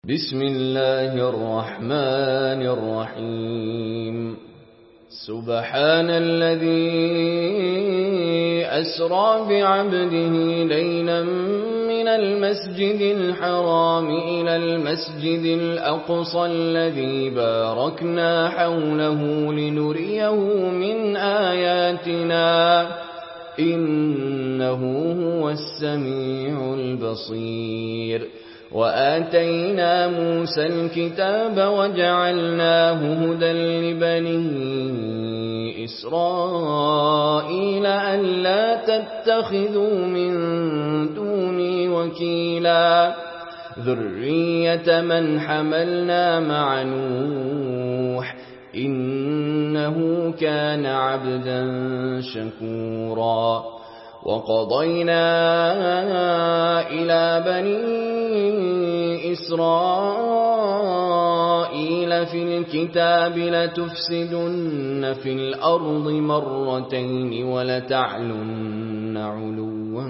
بسم الله الرحمن الرحيم سبحان الذي أسرى بعبده ليلا من المسجد الحرام إلى المسجد الأقصى الذي باركنا حوله لنريه من آياتنا إنه هو السميع البصير وآتينا موسى الكتاب وجعلناه هدى لبني إسرائيل ألا تتخذوا من دوني وكيلا ذرية من حملنا مع نوح إنه كان عبدا شكورا وقضينا إلى بني إسرائيل في الكتاب لتفسدن في الأرض مرتين ولتعلن علوا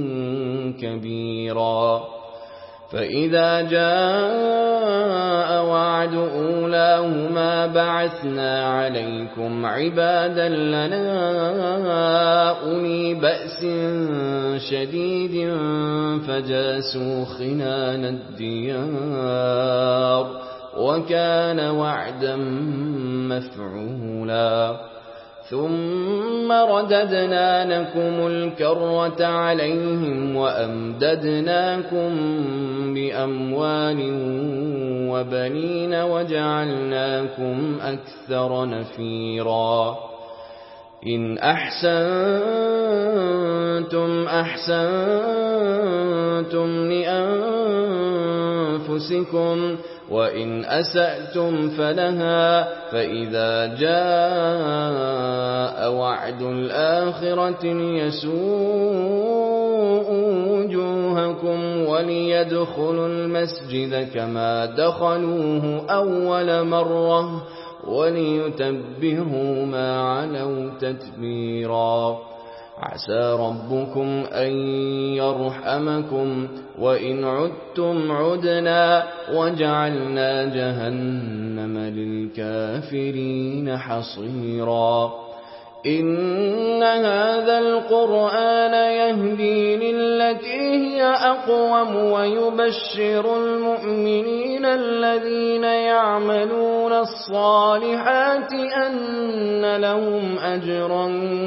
كبيرا فإذا جاء وعد أولاهما بعثنا عليكم عبادا لنا أولي بأس شديد فجاسوا خلال الديار وكان وعدا مفعولا ثم رددنا لكم الكرة عليهم وأمددناكم بأموال وبنين وجعلناكم أكثر نفيرا إن أحسنتم أحسنتم لأنفسكم وإن أسأتم فلها فإذا جاء وعد الآخرة ليسوء وجوهكم وليدخلوا المسجد كما دخلوه أول مرة وليتبروا ما علوا تتبيرا عسى ربكم أن يرحمكم وإن عدتم عدنا وجعلنا جهنم للكافرين حصيرا إن هذا القرآن يهدي للتي هي أقوم ويبشر المؤمنين الذين يعملون الصالحات أن لهم أجرا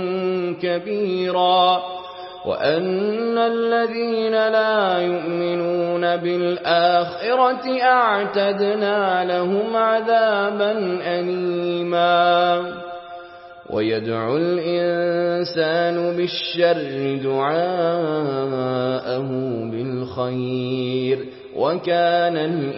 كبيرا وأن الذين لا يؤمنون بالآخرة أعتدنا لهم عذابا أليما ويدعو الإنسان بالشر دعاءه بالخير وكان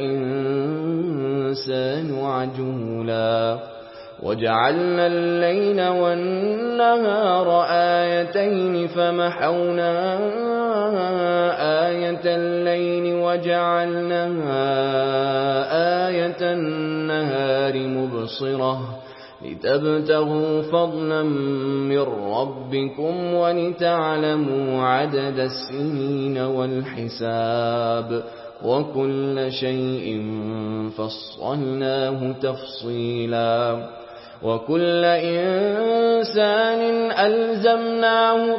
الإنسان عجولا وجعلنا الليل والنهار آيتين فمحونا آية الليل وجعلنا آية النهار مبصرة لتبتغوا فضلا من ربكم ولتعلموا عدد السنين والحساب وكل شيء فصلناه تفصيلا وكل إنسان ألزمناه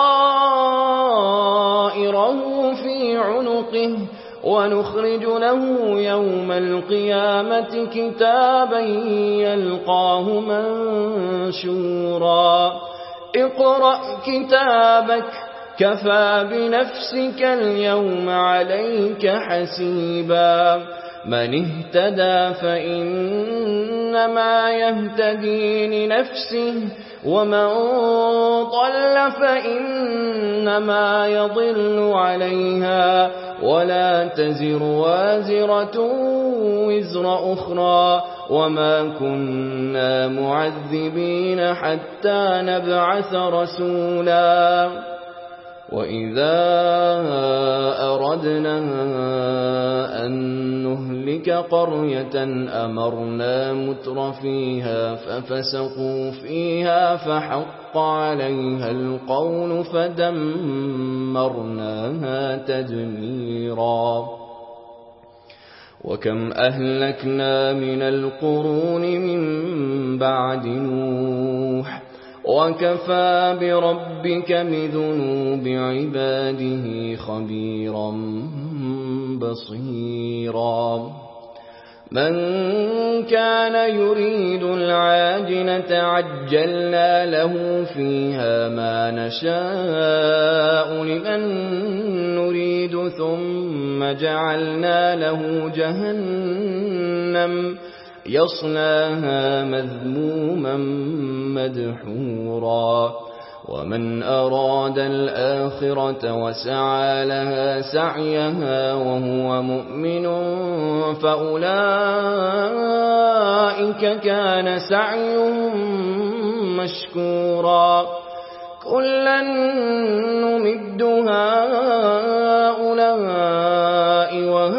طائره في عنقه ونخرج له يوم القيامة كتابا يلقاه منشورا اقرأ كتابك كفى بنفسك اليوم عليك حسيبا من اهتدى فإنما يهتدي لنفسه ومن ضل فإنما يضل عليها ولا تزر وازرة وزر أخرى وما كنا معذبين حتى نبعث رسولا وإذا أردنا أن نهلك قرية أمرنا متر فيها ففسقوا فيها فحق عليها القول فدمرناها تدميرا وكم أهلكنا من القرون من بعد نوح وكفى بربك بذنوب عباده خبيرا بصيرا من كان يريد العاجلة عجلنا له فيها ما نشاء لمن نريد ثم جعلنا له جهنم يصلاها مذموما مدحورا ومن أراد الآخرة وسعى لها سعيها وهو مؤمن فأولئك كان سعيهم مشكورا كلا نمد هؤلاء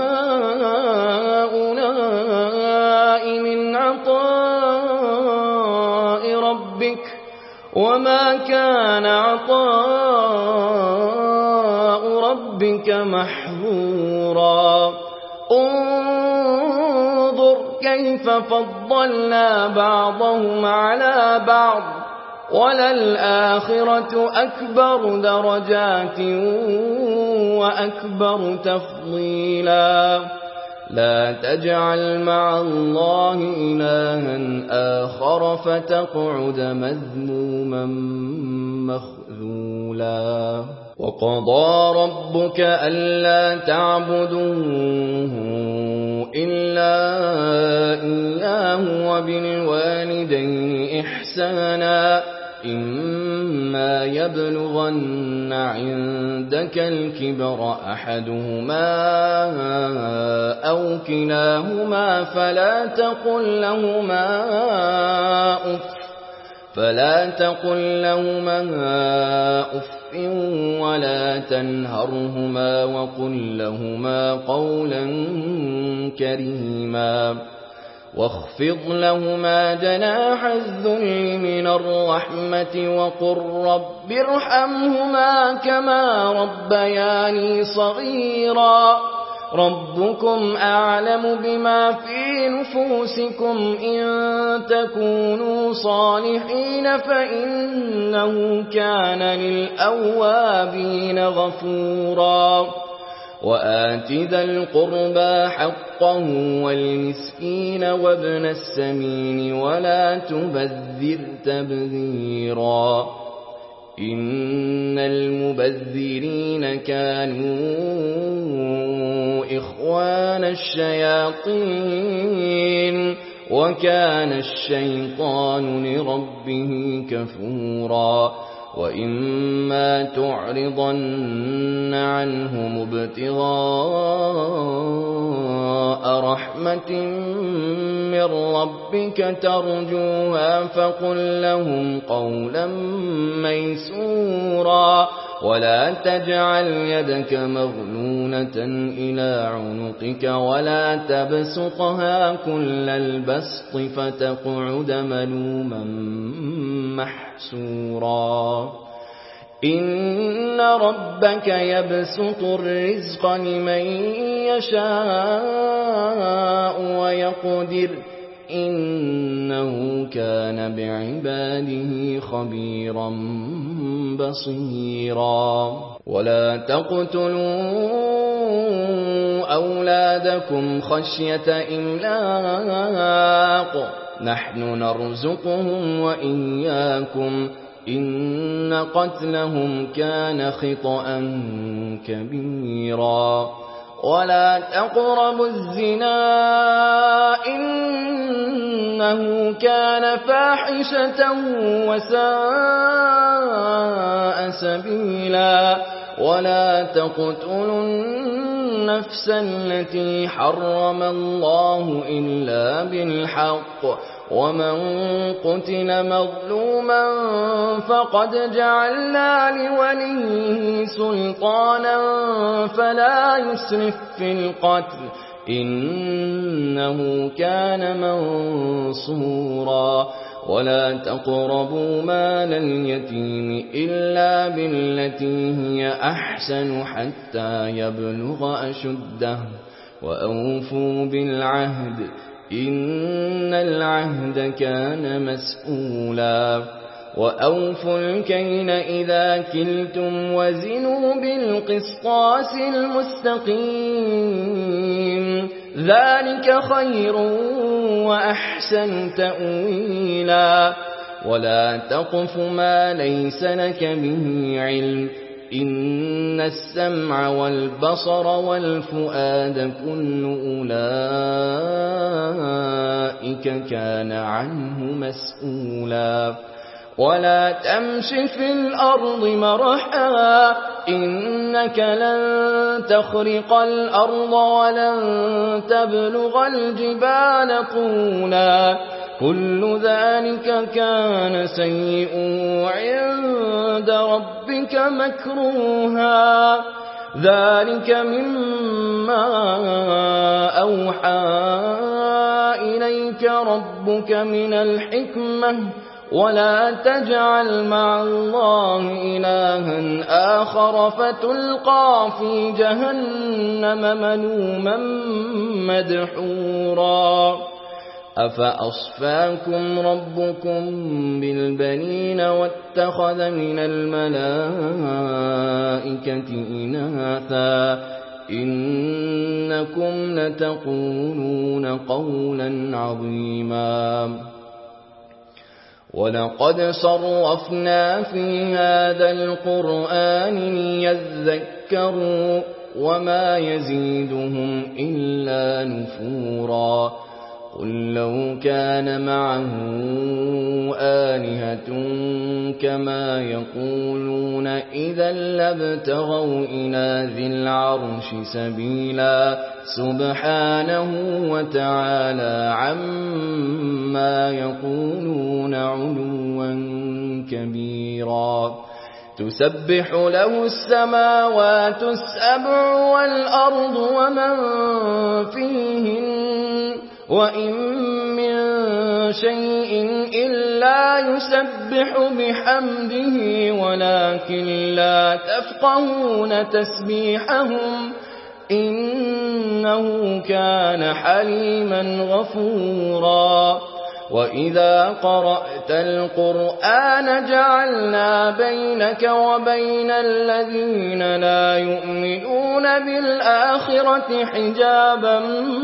وهؤلاء من عطاء ربك وما كان عطاء ربك محظورا انظر كيف فضلنا بعضهم على بعض وللآخرة أكبر درجات وأكبر تفضيلا لا تجعل مع الله إلها آخر فتقعد مذموما مخذولا وقضى ربك ألا تعبدوا إلا إياه وبالوالدين إحسانا إما يبلغن عندك الكبر أحدهما أو كلاهما فلا تقل لهما أف ولا تنهرهما وقل لهما قولا كريما واخفض لهما جناح الذل من الرحمة وقل رب ارحمهما كما ربياني صغيرا ربكم أعلم بما في نفوسكم إن تكونوا صالحين فإنه كان للأوابين غفورا وآت ذا القربى حقه والمسكين وابن السبيل ولا تبذر تبذيرا إن المبذرين كانوا إخوان الشياطين وكان الشيطان لربه كفورا وإما تعرضن عنهم ابتغاء رحمة من ربك ترجوها فقل لهم قولا ميسورا ولا تجعل يدك مغلولة إلى عنقك ولا تبسطها كل البسط فتقعد ملوما محسورا إن ربك يبسط الرزق لمن يشاء ويقدر إنه كان بعباده خبيرا بصيرا ولا تقتلوا أولادكم خشية إملاق نحن نرزقهم وإياكم إن قتلهم كان خطأ كبيرا ولا تقربوا الزنا إنه كان فاحشة وساء سبيلا ولا تقتلوا النفس التي حرم الله إلا بالحق ومن قتل مظلوما فقد جعلنا لوليه سلطانا فلا يسرف في القتل إنه كان منصورا ولا تقربوا مال اليتيم إلا بالتي هي أحسن حتى يبلغ أشده وأوفوا بالعهد إن العهد كان مسؤولا وأوفوا الكيل إذا كلتم وزنوا بالقسطاس المستقيم ذلك خير وأحسن تأويلا ولا تقف ما ليس لك به علم إن السمع والبصر والفؤاد كل أولئك كان عنه مسؤولا ولا تمش في الأرض مرحا إنك لن تخرق الأرض ولن تبلغ الجبال طولا كل ذلك كان سيئا عند ربك مكروها ذلك مما أوحى إليك ربك من الحكمة ولا تجعل مع الله إلها آخر فتلقى في جهنم ملوما مدحورا أفأصفاكم ربكم بالبنين واتخذ من الملائكة إناثا إنكم لتقولون قولا عظيما ولقد صرفنا في هذا القرآن ليذكروا وما يزيدهم إلا نفورا قل لو كان معه آلهة كما يقولون إذا لابتغوا إلى ذي العرش سبيلا سبحانه وتعالى عما يقولون علوا كبيرا تسبح له السماوات السبع والأرض ومن فيهن وإن من شيء إلا يسبح بحمده ولكن لا تفقهون تسبيحهم إنه كان حليما غفورا وإذا قرأت القرآن جعلنا بينك وبين الذين لا يؤمنون بالآخرة حجابا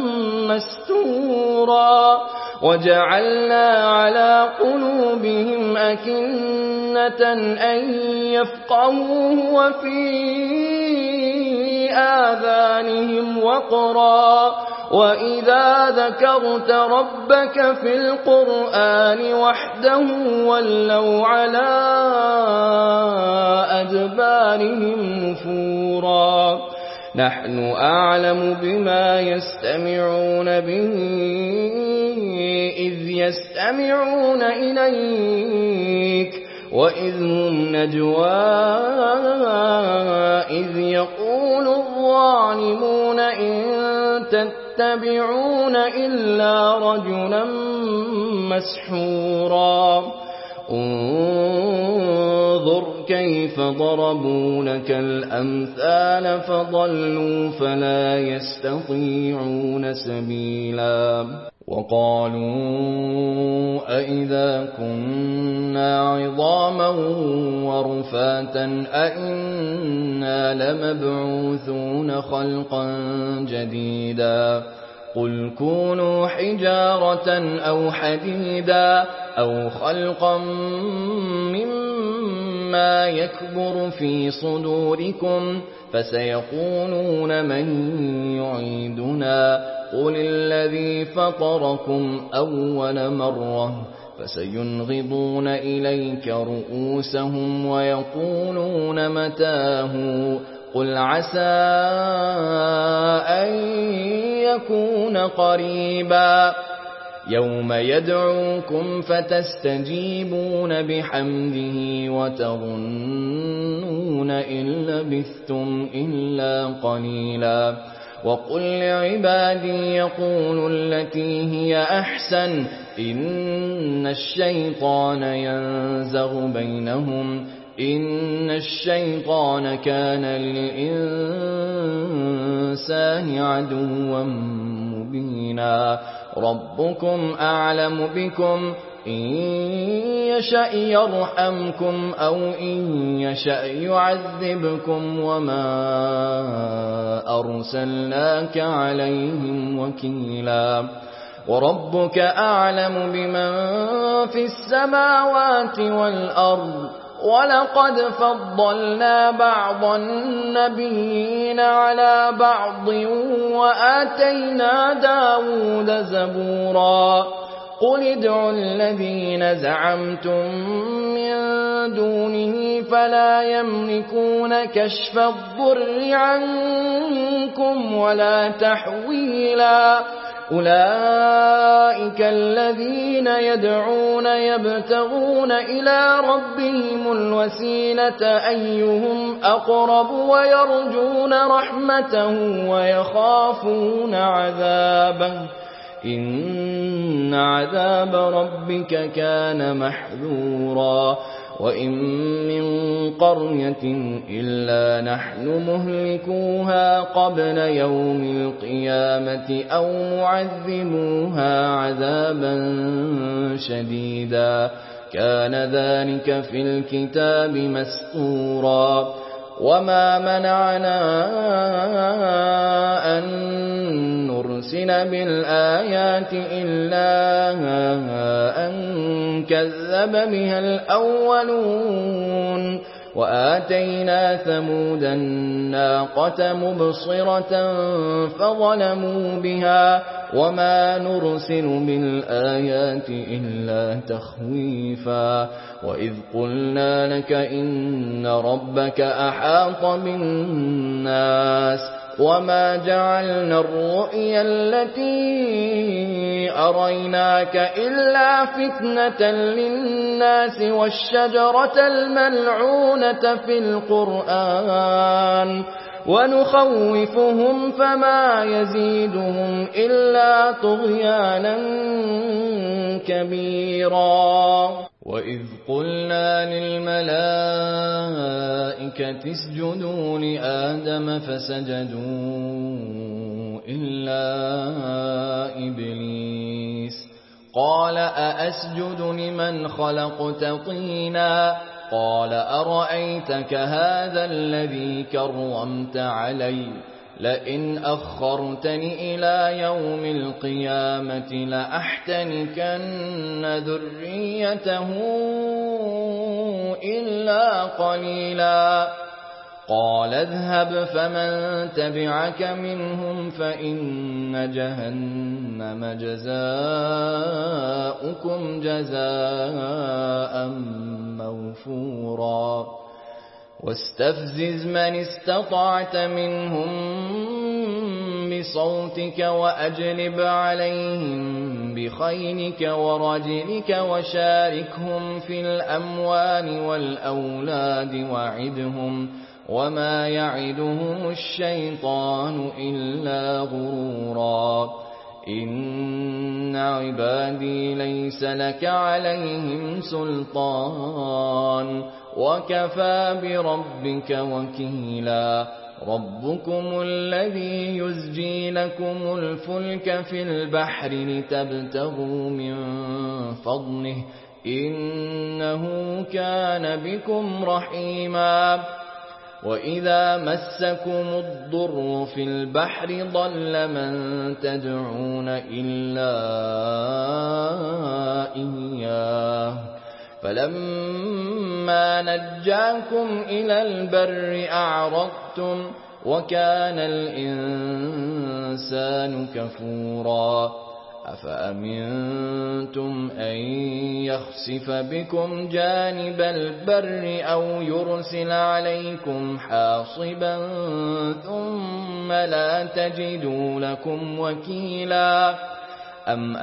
مستورا وجعلنا على قلوبهم أكنة أن يفقهوه وفي آذانهم وقرا وإذا ذكرت ربك في القرآن وحده ولوا على أدبارهم نفورا نحن أعلم بما يستمعون به إذ يستمعون إليك وإذ هم نجوى إذ يقول الظالمون إن تتبعون إلا رجلا مسحورا انظر كيف ضربوا لك الأمثال فضلوا فلا يستطيعون سبيلا وقالوا أئذا كنا عظاما ورفاتا أئنا لمبعوثون خلقا جديدا قل كونوا حجارة أو حديدا أو خلقا مما يكبر في صدوركم فسيقولون من يعيدنا قل الذي فطركم أول مرة فسينغضون إليك رؤوسهم ويقولون متاه قل عسى أن يكون قريبا يوم يدعوكم فتستجيبون بحمده وتظنون إن لبثتم إلا قليلا وقل لعبادي يقولوا التي هي أحسن إن الشيطان ينزغ بينهم إن الشيطان كان للإنسان عدوا مبينا ربكم أعلم بكم إن يشأ يرحمكم أو إن يشأ يعذبكم وما أرسلناك عليهم وكيلا وربك أعلم بمن في السماوات والأرض ولقد فضلنا بعض النبيين على بعض وآتينا داود زبورا قل ادعوا الذين زعمتم من دونه فلا يملكون كشف الضر عنكم ولا تحويلا أولئك الذين يدعون يبتغون إلى ربهم الوسيلة أيهم أقرب ويرجون رحمته ويخافون عذابه إن عذاب ربك كان محذورا وإن من قرية إلا نحن مهلكوها قبل يوم القيامة أو معذبوها عذابا شديدا كان ذلك في الكتاب مسطورا وما منعنا أن نرسل بالآيات إلا أن كذب بها الأولون وآتينا ثمود الناقة مبصرة فظلموا بها وما نرسل بالآيات إلا تخويفا وإذ قلنا لك إن ربك أحاط بالناس وما جعلنا الرؤيا التي أريناك إلا فتنة للناس والشجرة الملعونة في القرآن ونخوفهم فما يزيدهم إلا طغيانا كبيرا وإذ قلنا للملائكة اسجدوا لآدم فسجدوا إلا إبليس قال أأسجد لمن خلقت طينا قال أرأيتك هذا الذي كرمت علي لئن أخرتني إلى يوم القيامة لأحتنكن ذريته إلا قليلا قال اذهب فمن تبعك منهم فإن جهنم جزاؤكم جزاء موفورا واستفزز من استطعت منهم بصوتك وأجلب عليهم بخيلك ورجلك وشاركهم في الأموال والأولاد وعدهم وما يعدهم الشيطان إلا غرورا إن عبادي ليس لك عليهم سلطان وكفى بربك وكيلا ربكم الذي يزجي لكم الفلك في البحر لتبتغوا من فضله إنه كان بكم رحيما وإذا مسكم الضر في البحر ضل من تدعون إلا إياه فلما نجاكم إلى البر أعرضتم وكان الإنسان كفورا أفأمنتم أن يخسف بكم جانب البر أو يرسل عليكم حاصبا ثم لا تجدوا لكم وكيلا أم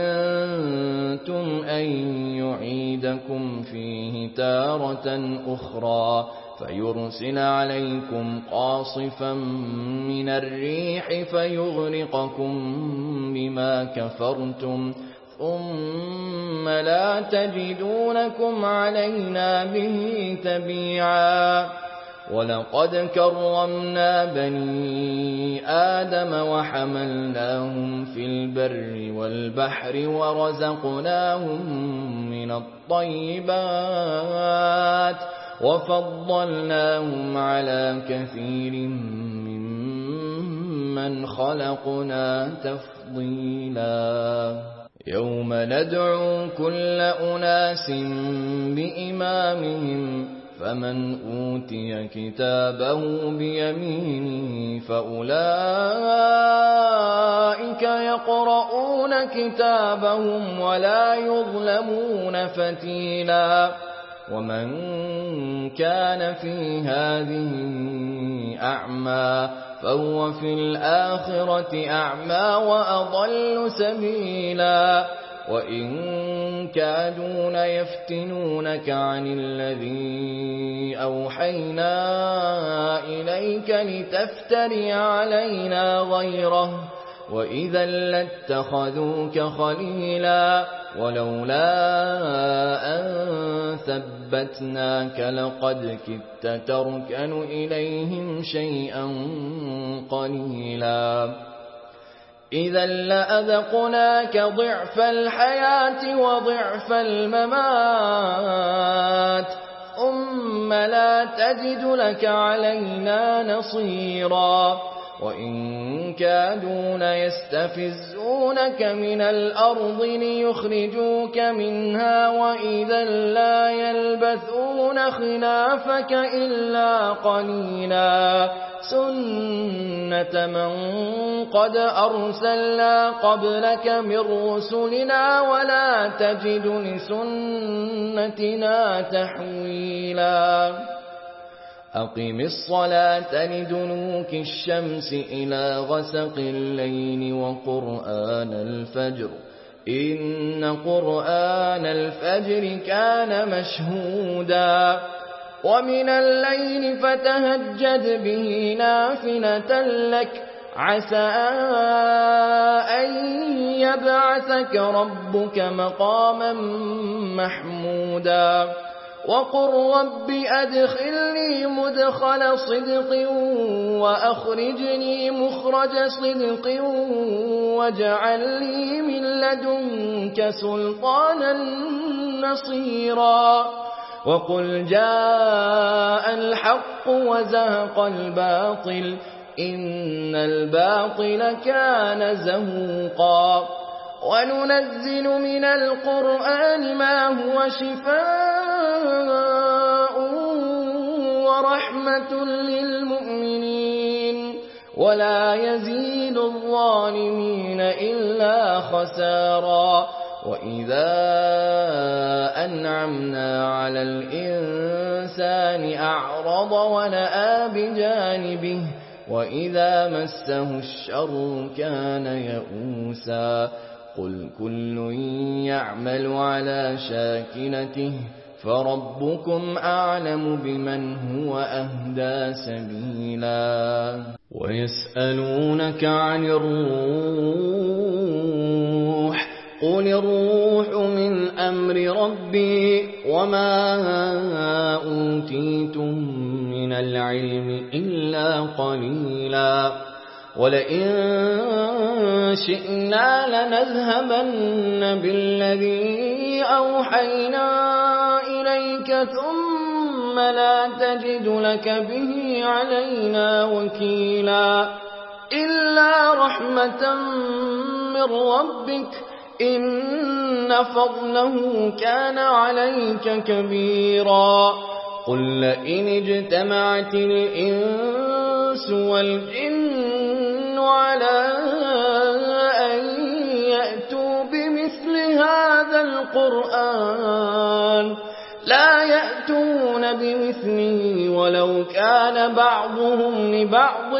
أمنتم أن يعيدكم فيه تارة أخرى فيرسل عليكم قاصفا من الريح فيغرقكم بما كفرتم ثم لا تجدوا لكم علينا به تبيعا ولقد كرمنا بني آدم وحملناهم في البر والبحر ورزقناهم من الطيبات وفضلناهم على كثير ممن خلقنا تفضيلا يوم ندعو كل أناس بإمامهم فمن أوتي كتابه بيمينه فأولئك يقرؤون كتابهم ولا يظلمون فتيلا ومن كان في هذه أعمى فهو في الآخرة أعمى وأضل سبيلا وإن كادوا ليفتنونك عن الذي أوحينا إليك لتفتري علينا غيره وإذا لاتخذوك خليلا ولولا أن ثبتناك لقد كدت تركن إليهم شيئا قليلا إذا لأذقناك ضعف الحياة وضعف الممات ثم لا تجد لك علينا نصيرا وإن كادوا ليستفزونك من الأرض ليخرجوك منها وإذا لا يلبثون خلافك إلا قليلا سنة من قد أرسلنا قبلك من رسلنا ولا تجد لسنتنا تحويلا أقم الصلاة لدنوك الشمس إلى غسق الليل وقرآن الفجر إن قرآن الفجر كان مشهودا ومن الليل فتهجد به نافلة لك عسى أن يبعثك ربك مقاما محمودا وقل رب أدخلني مدخل صدق وأخرجني مخرج صدق واجعل لي من لدنك سلطانا نصيرا وقل جاء الحق وزهق الباطل إن الباطل كان زهوقا وننزل من القرآن ما هو شفاء ورحمة للمؤمنين ولا يزيد الظالمين إلا خسارا وإذا أنعمنا على الإنسان أعرض ونأى بجانبه وإذا مسه الشر كان يئوسا قل كل يعمل على شاكلته فربكم أعلم بمن هو أهدى سبيلا ويسألونك عن الروح قل الروح من أمر ربي وما أوتيتم من العلم إلا قليلا ولئن شئنا لنذهبن بالذي أوحينا إليك ثم لا تجد لك به علينا وكيلا إلا رحمة من ربك إن فضله كان عليك كبيرا قل لئن اجتمعت الإنس والجن على أن يأتوا بمثل هذا القرآن لا يأتون بمثله ولو كان بعضهم لبعض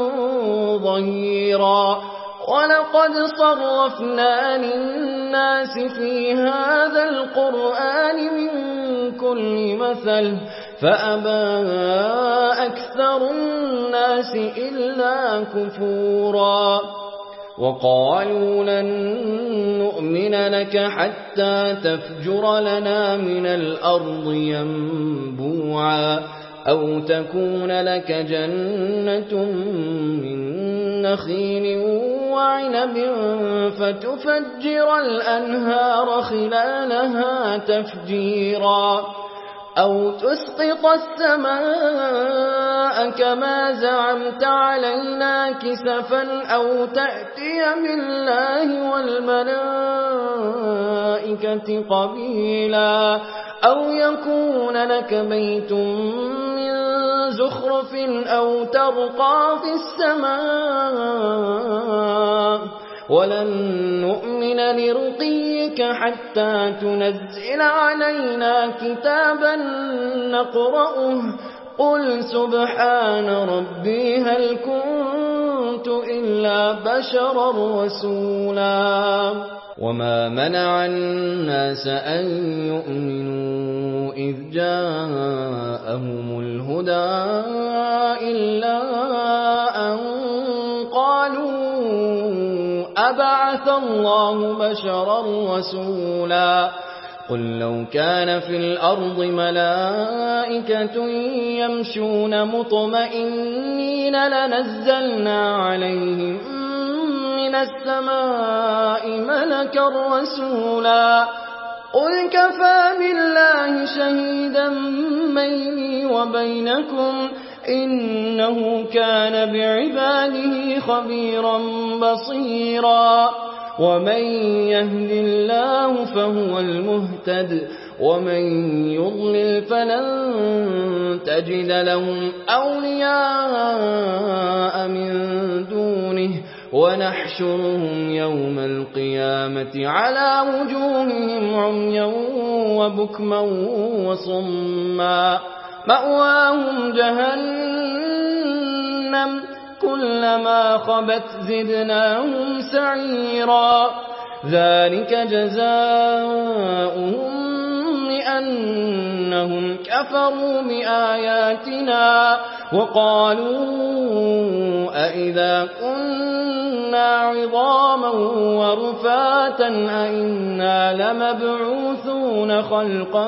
ظهيرا ولقد صرفنا للناس في هذا القرآن من كل مثل فأبى أكثر الناس إلا كفورا وقالوا لن نؤمن لك حتى تفجر لنا من الأرض ينبوعا أو تكون لك جنة من نخيل وعنب فتفجر الأنهار خلالها تفجيرا أو تسقط السماء كما زعمت علينا كسفا أو تأتي بالله والملائكة قبيلا أو يكون لك بيت من زخرف أو ترقى في السماء ولن نؤمن لرقيك حتى تنزل علينا كتابا نقرأه قل سبحان ربي هل كنت إلا بشرا رسولا وما منع الناس أن يؤمنوا إذ جاءهم الهدى إلا أن قالوا أبعث الله بشرا رسولا قل لو كان في الأرض ملائكة يمشون مطمئنين لنزلنا عليهم من السماء ملكا رسولا قل كفى بالله شهيدا بيني وبينكم إنه كان بعباده خبيرا بصيرا ومن يهد الله فهو المهتد ومن يضلل فلن تجد لهم أولياء من دونه ونحشرهم يوم القيامة على وجوههم عميا وبكما وصما مأواهم جهنم كلما خبت زدناهم سعيرا ذلك جزاؤهم بأنهم كفروا بآياتنا وقالوا أئذا كنا عظاما ورفاتا أئنا لمبعوثون خلقا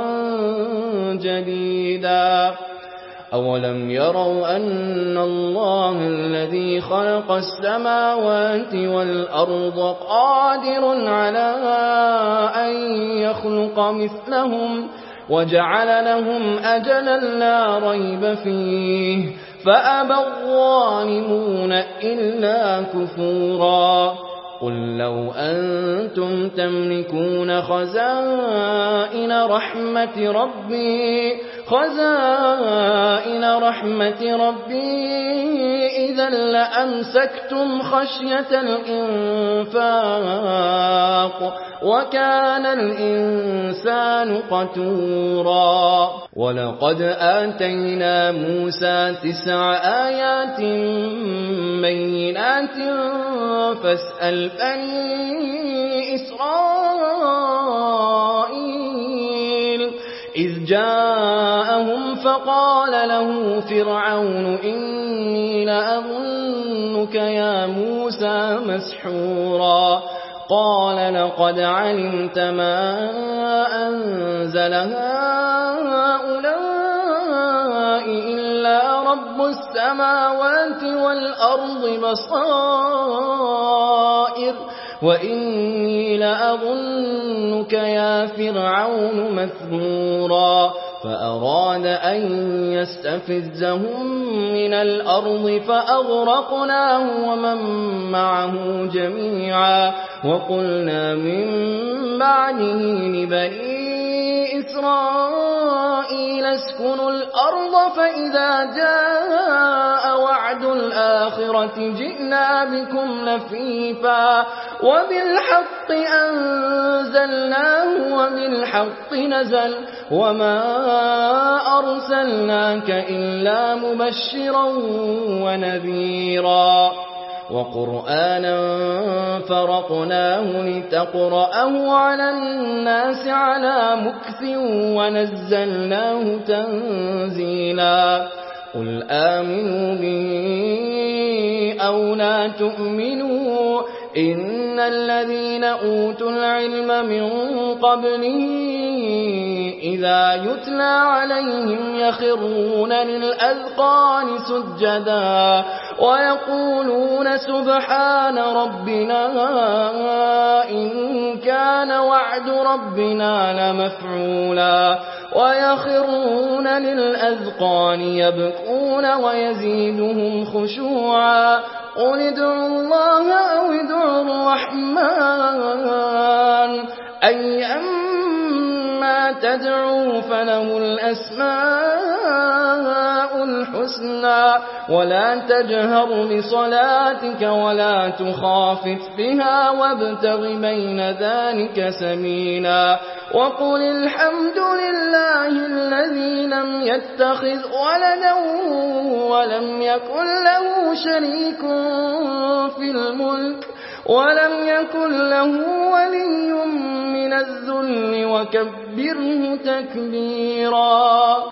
جديدا أولم يروا أن الله الذي خلق السماوات والأرض قادر على أن يخلق مثلهم وجعل لهم أجلا لا ريب فيه فأبى الظالمون إلا كفورا قل لو أنتم تملكون خزائن رحمة ربي إذا لأمسكتم خشية الإنفاق وكان الإنسان قتورا ولقد آتينا موسى 9 آيات بينات فاسأل بني إسرائيل إذ جاءهم فقال له فرعون إني لأظنك يا موسى مسحورا قال لقد علمت ما أنزل هؤلاء إلا رب السماوات والأرض بصائر وإني لأظنك يا فرعون مثبورا فأراد أن يستفزهم من الأرض فأغرقناه ومن معه جميعا وقلنا من بعده لبني إسرائيل اسكنوا الأرض فإذا جاء وعد الآخرة جئنا بكم لفيفا وبالحق أنزلناه وبالحق نزل وما أرسلناك إلا مبشرا ونذيرا وقرآنا فرقناه لتقرأه على الناس على مكث ونزلناه تنزيلا قل آمنوا به أو لا تؤمنوا إن إن الذين أوتوا العلم من قبله إذا يتلى عليهم يخرون للأذقان سجدا ويقولون سبحان ربنا إن كان وعد ربنا لمفعولا ويخرون للأذقان يبكون ويزيدهم خشوعا قل ادعوا الله أو ادعوا الرحمن أيما تدعوا فله الأسماء الحسنى ولا تجهر بصلاتك ولا تخافت بها وابتغ بين ذلك سبيلا وقل الحمد لله الذي لم يتخذ ولدا ولم يكن له شريك في الملك ولم يكن له ولي من الذل وكبره تكبيرا.